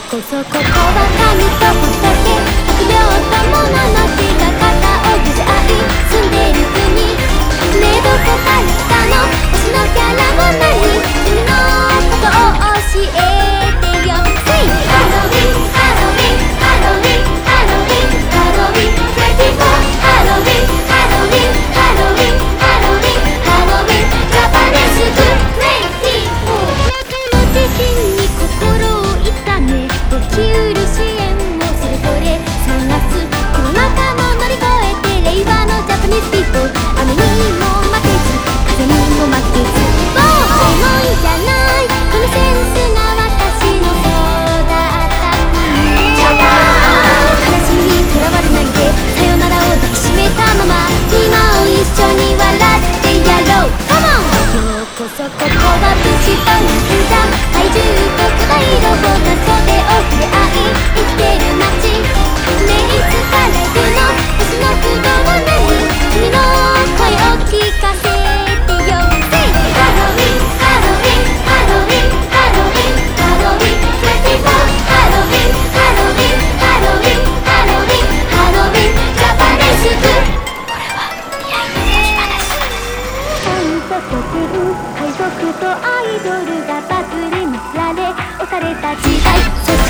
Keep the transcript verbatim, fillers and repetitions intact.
こそここは神と仏、悪霊と物の火が肩をぶつ合い住んでる国、ねえどこから来たの、星のキャラは何、君のことを教えてよ。 Say ハロウィンハロウィンハロウィンハロウィンハロウィンにじゅうよんハロウィンハロウィンハロウィンハロウィンハロウィンジャパネスグレイティー無自信に心を痛め起きうる支援をそれぞれ探す、コロナ禍も乗り越えて令和のジャパニーズピーポー、雨にも負けず風にも負けず、もうもういいじゃない、このセンスが私のそうだった国、話にとらわれないでさよならを抱きしめたまま今を一緒に笑ってやろう。 Come on ようこそここは武士と忍者怪獣と巨大ロボット袖を触れ合い生きてる街、ねえいつから行くの、星の不動は何、君の声を聞かせてよ。 Say ハロウィンハロウィンハロウィンハロウィンハロウィンにじゅうよんハロウィンハロウィンハロウィンハロウィンハロウィンジャパネスグ、これは出会いの先話。反則する海賊とアイドルがバズりにつられ押された時代、